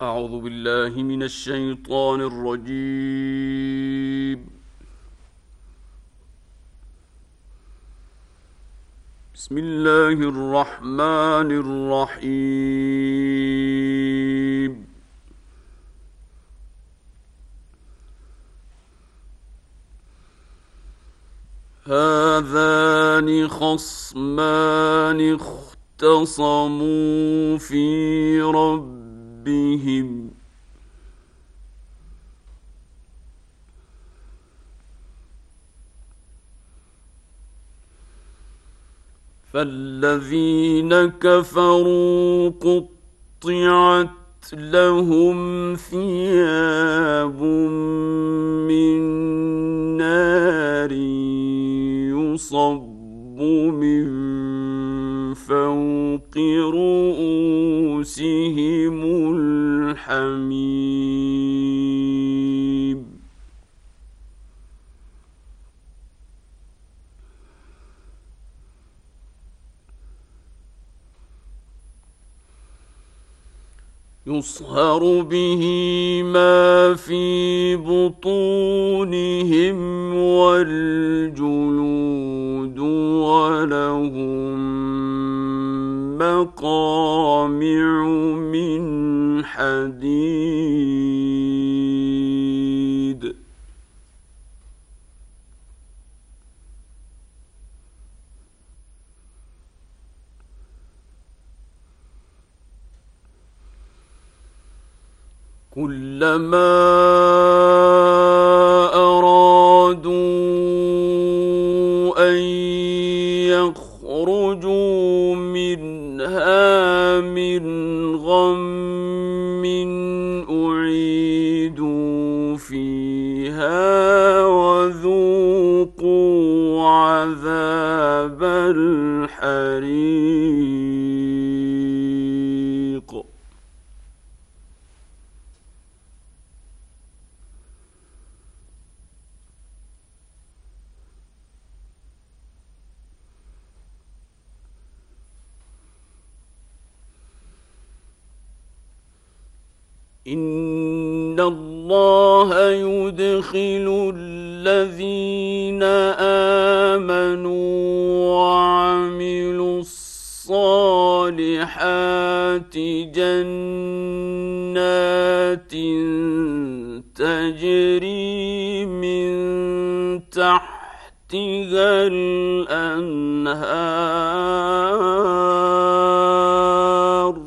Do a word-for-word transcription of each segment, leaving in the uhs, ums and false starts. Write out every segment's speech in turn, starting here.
أعوذ بالله من الشيطان الرجيم. بسم الله الرحمن الرحيم. هذان خصمان اختصموا في ربهم فالذين كفروا قطعت لهم ثياب من نار يصب من فوق رؤوسهم الحميم. يصهر به ما في بطونهم والجلود ولهم مقامع من حديد. كلما أرادوا أن يخرجوا منها من غم أعيدوا فيها وذوقوا عذاب الحريق. إن الله يدخل الذين آمنوا وعملوا الصالحات جنات تجري من تحتها الأنهار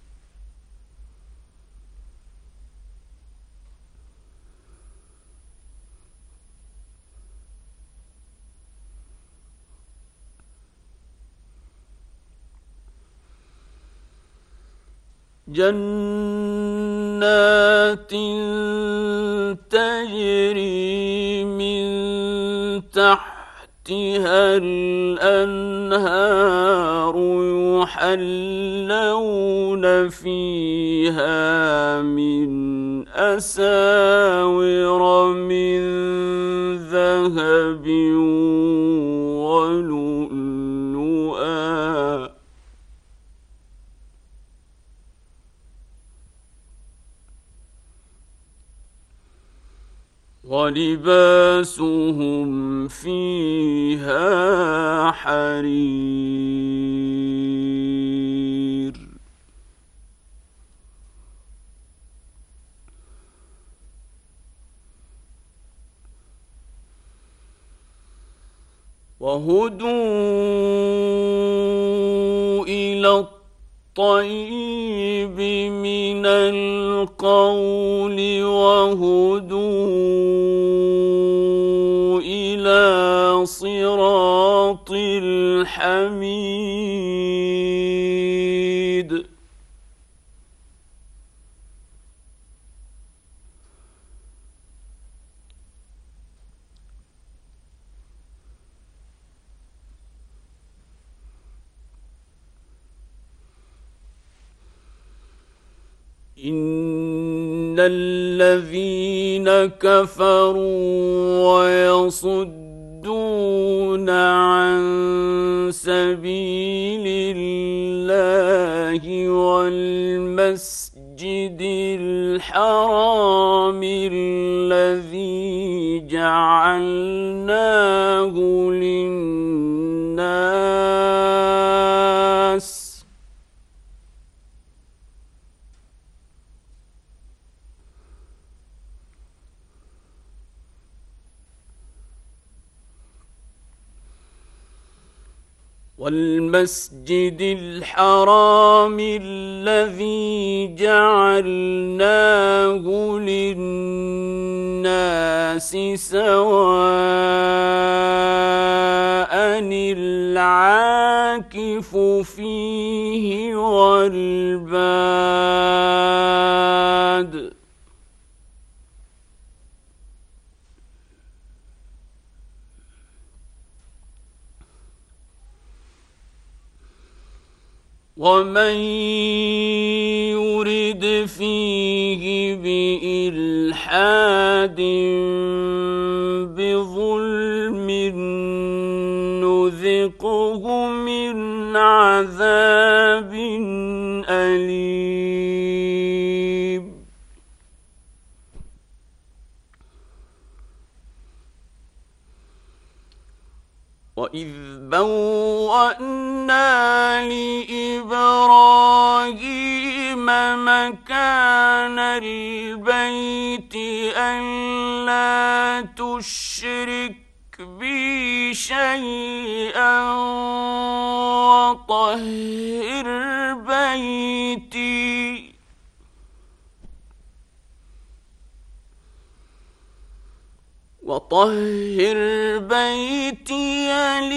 جنات تجري من تحتها الأنهار يحلون فيها من أساور من ذهب ولؤلؤا ولباسهم فيها حرير. وهدوا إلى الطيب من القول وهدوا إلى صراط الحميد. إن الذين كفروا ويصدون عن سبيل الله والمسجد الحرام الذي جعلناه للناس والمسجد الحرام الذي جعلناه للناس سواء العاكف فيه والباد ومن يرد فيه بإلحاد بظلم نذقه من عذاب أليم وإذ بوأنا لإبراهيم مكان البيت ألا تشرك بي شيئا وطهر بيتي وطهر بيتي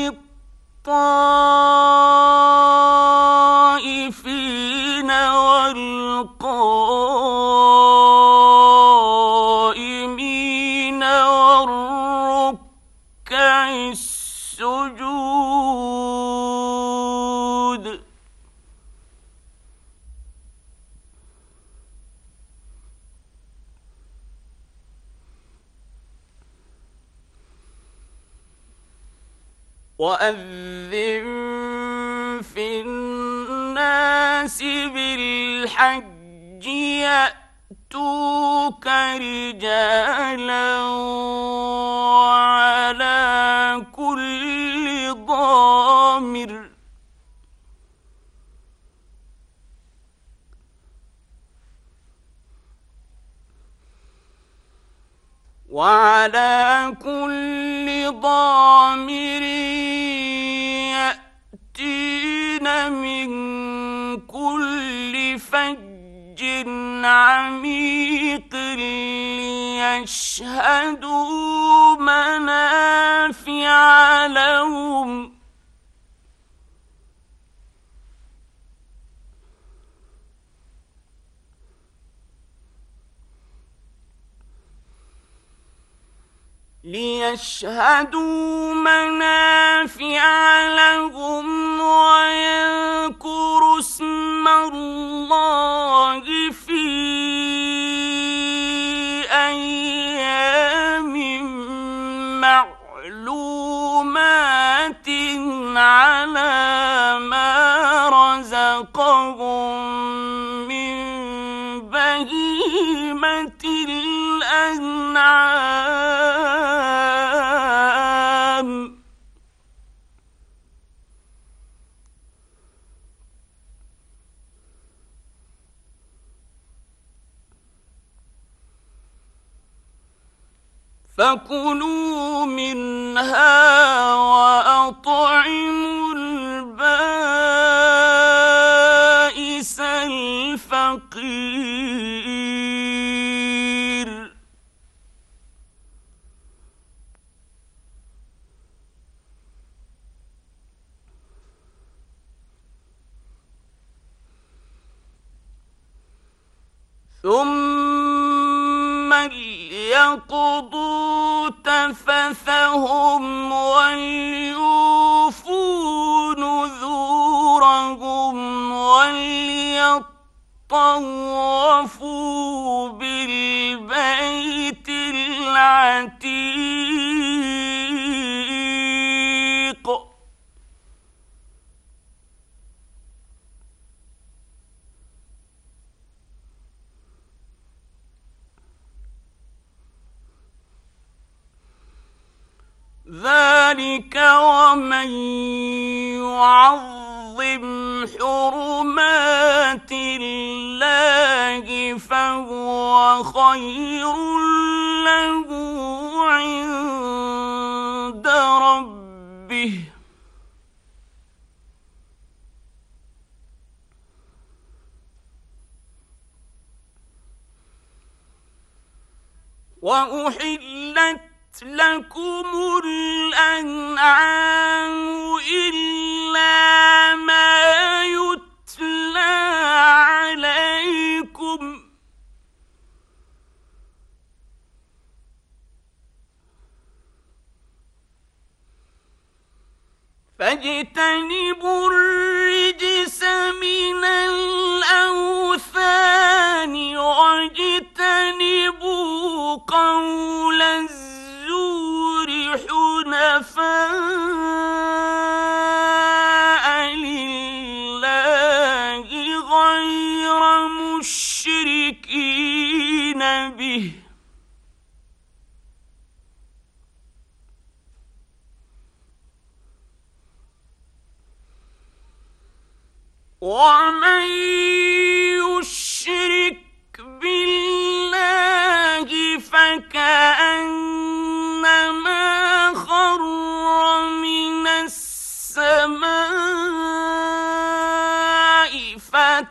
للطائفين والقائمين والركع السجود وأذن في الناس بالحج يأتوك رجالا وعلى كل ضامر وعلى كل ضامر يأتين من كل فج عميق ليشهدوا منافع لهم ليشهدوا منافع لهم ويذكروا اسم الله في أيام معلومات على ما رزقهم من بهيمة الأنعام فكلوا منها وأطعموا البائس الفقير ثم ليقضوا تفثهم وليوفوا نذورهم وليطوفوا بالبيت العتيق ذلك ومن يعظم حرمات الله فهو خير له عند ربه وأحلت لكم الأنعام إلا ما يتلى عليكم فاجتنبوا الرجس من الأوثان واجتنبوا قول الزور حنفاء لله غير مشركين به ومن يشرك بالله فكأنما خر من السماء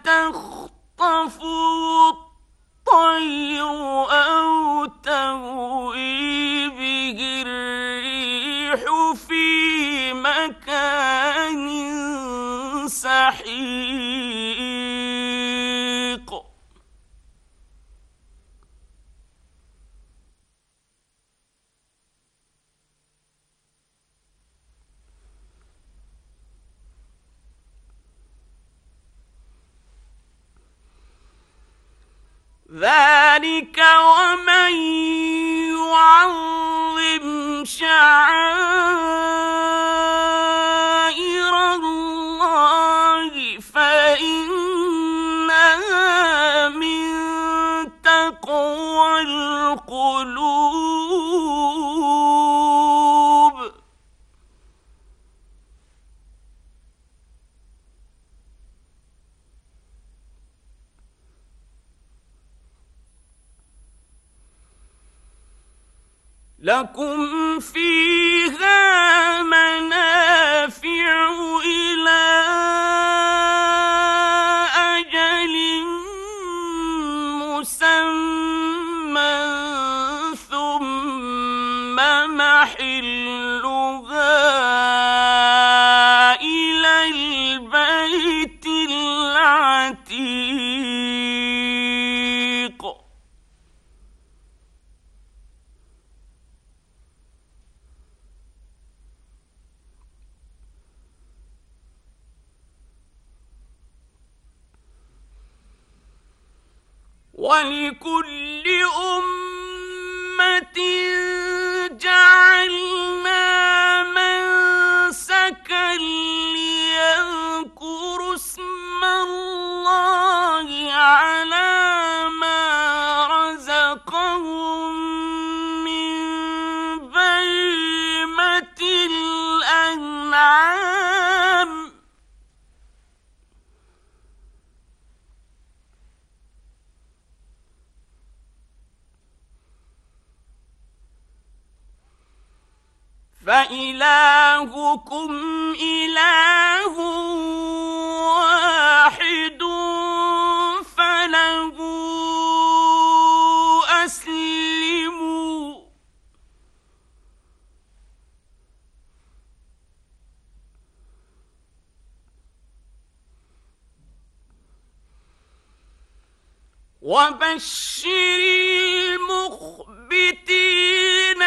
فتخطفه الطير أو تهوي به الريح في مكان سحيق ذلك ومن يعظم شعائر الله فإنها من تقوى القلوب لكم فيها منافع إلى أجل مسمى ثم محلها إلى البيت العتيق ولكل أمة جعلنا منسكا ليذكروا اسم الله على ما رزقهم من بهيمة الأنعام فإلهكم إله واحد فله أسلموا وبشر المخبتين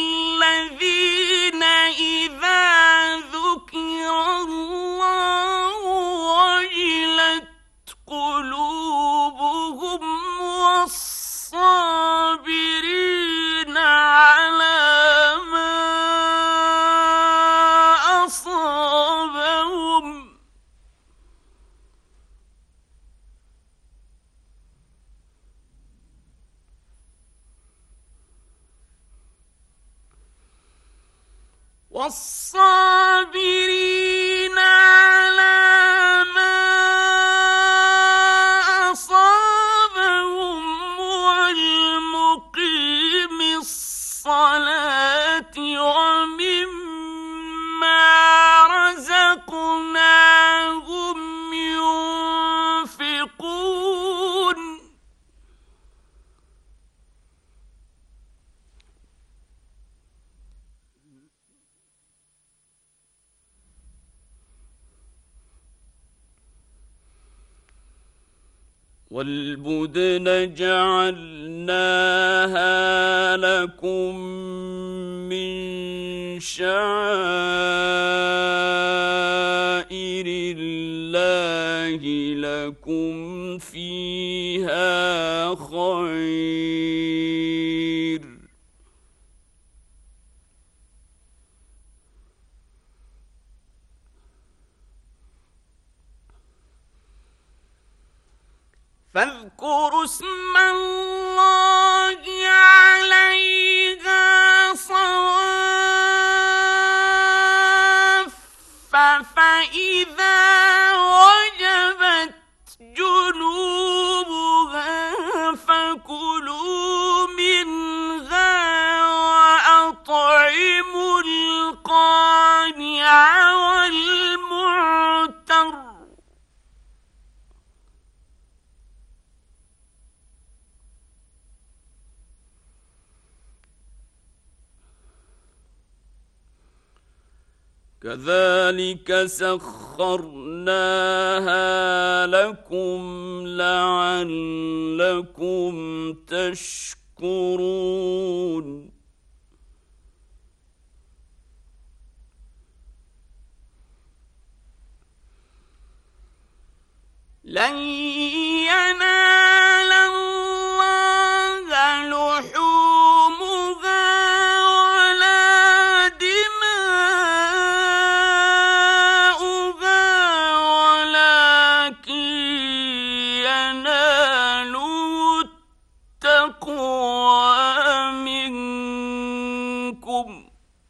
الذين إذا ذكر الله وجلت قلوبهم والصابرين على ما أصابهم والصابرين على ما أصابهم والمقيم الصلاة ومما رزقناهم ينفقون والبدن جعلناها لكم من شعائر الله لكم فيها خير فاذكروا اسم الله عليها صواف فإذا وجبت جنوبها فكلوا منها وأطعموا القانع والمعتر كذلك سخرناها لكم لعلكم تشكرون لن ينال الله لحومها ولا دماؤها ولكن يناله التقوى منكم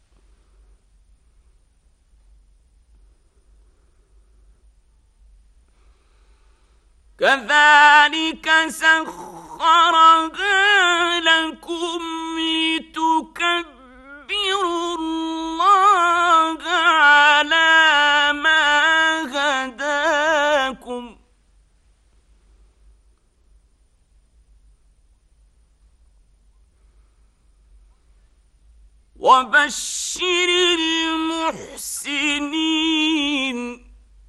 كذلك سخرها لكم لتكبروا الله على ما هداكم وبشر المحسنين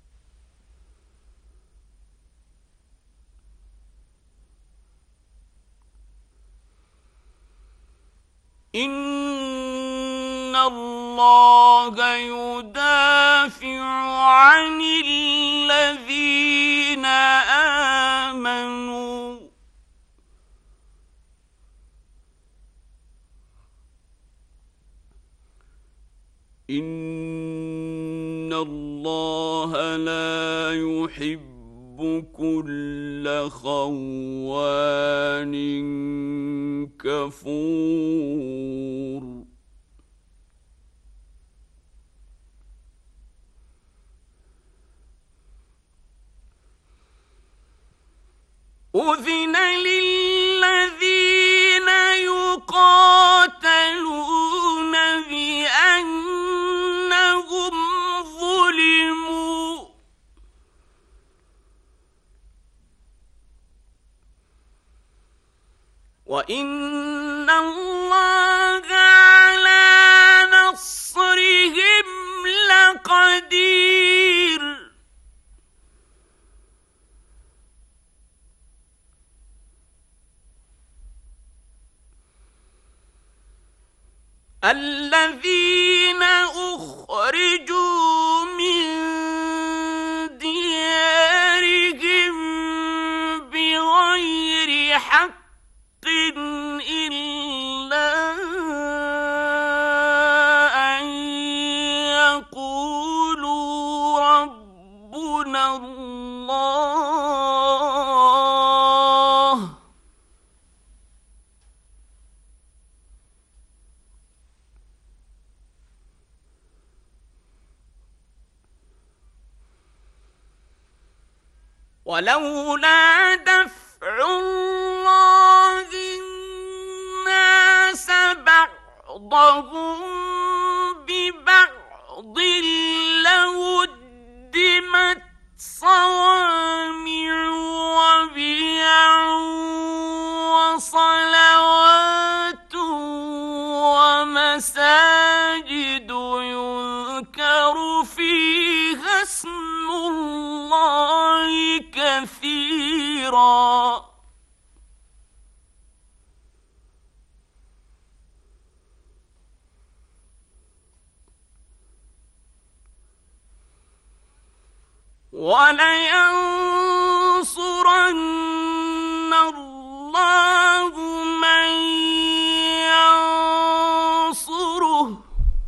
إن الله يدافع عن الذين آمنوا إن الله لا يحب كل خوان كفور أذن للذين يقاتلون بأنهم ظلموا وإن الله على نصرهم لقدير الذين أخرجوا من ديارهم بغير حق إلا أن يقولوا ربنا الله ولولا دفع الله الناس بعضهم ببعض لهدمت صوامع وبيع وصلوات ومساجد يذكر فيها اسم الله كثيرا ولينصرن الله من ينصره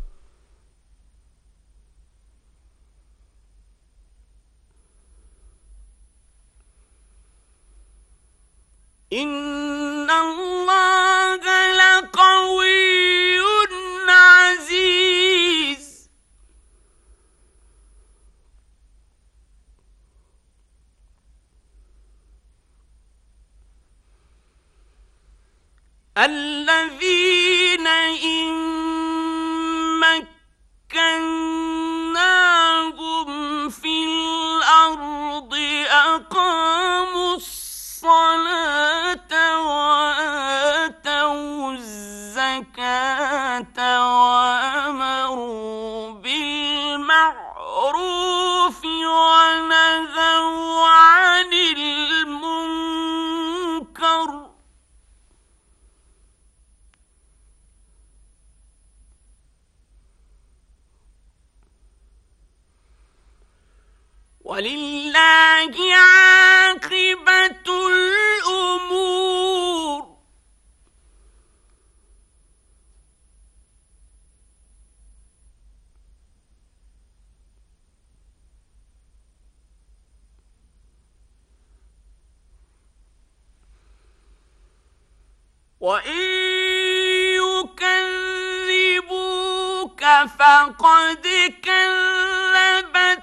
إن الله لقوي عزيز الذين إن مكناهم في الأرض أقاموا الصلاة وآتوا الزكاة وأمروا بالمعروف ونهوا عن المنكر ولله عاقبة الأمور وإن يكذبوك فقد كذبت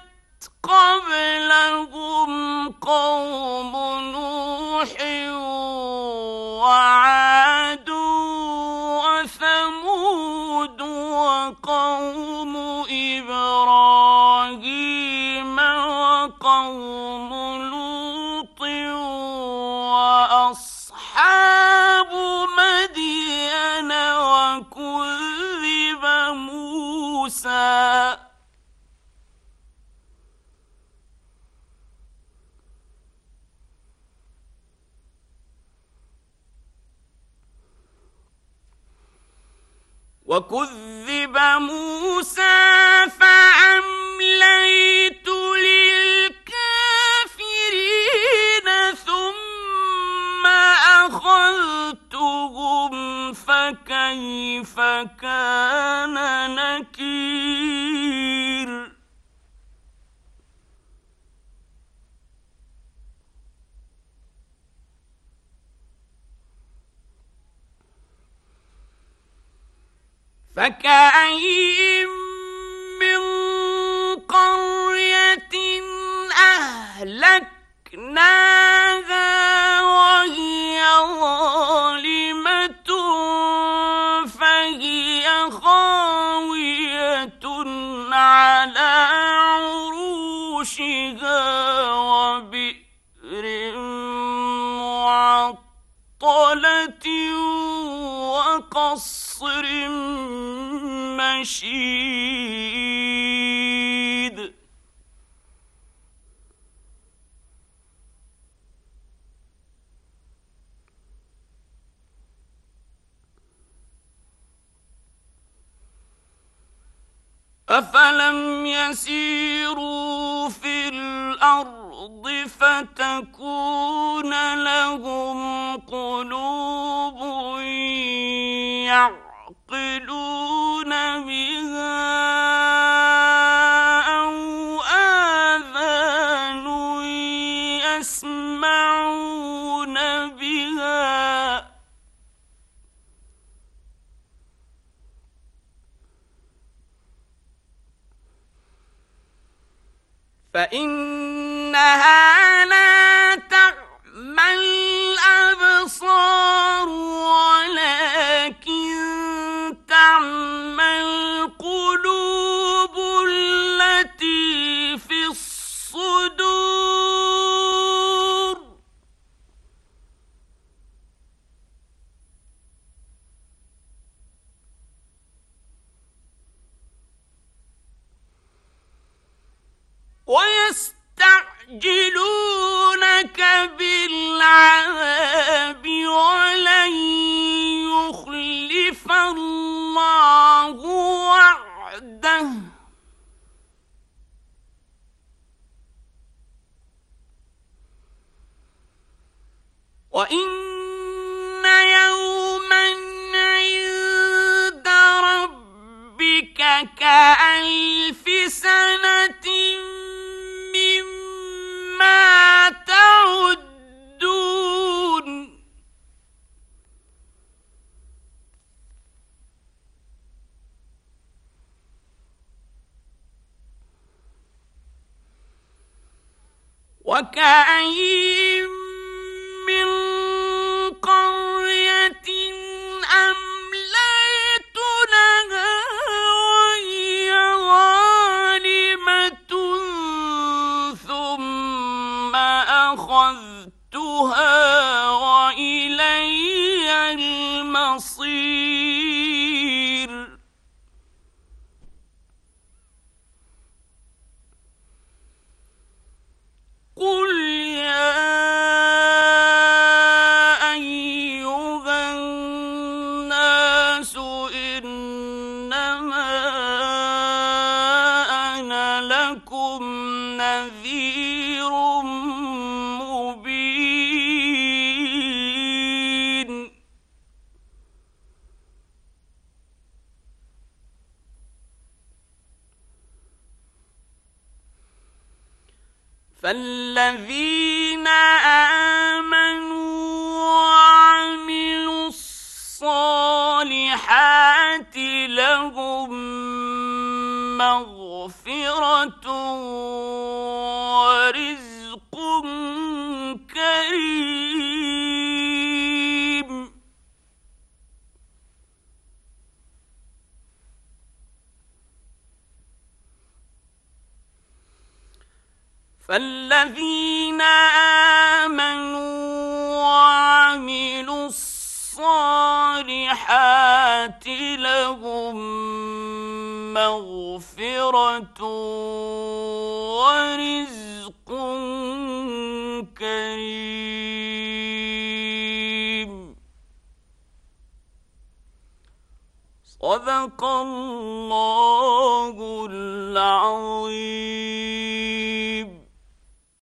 قبلهم قوم نوح وعاد وثمود وقوم إبراهيم وقوم لوط وأصحاب مدين وكذب موسى وكذب موسى فأمليت للكافرين ثم أخذتهم فكيف كان نكير فكأين من قرية أهلكناها وهي ظالمة فهي خاوية على عروشها وبئر معطلة وقصر مشيد أفلم يسيروا في الأرض فتكون لهم قلوب يعقلون بها أو آذان يسمعون بها فإنها لا كألف سنة مما تعدون وكأين من قرية أمليت لها وهي ظالمة ثم أخذتها وإلي المصير قل يا أيها الناس إنما أنا لكم نذير مبين فالذين آمنوا وعملوا الصالحات لهم مغفرة ورزق كريم فالذين آمنوا وعملوا الصالحات لهم مغفرة ورزق كريم صدق الله العظيم.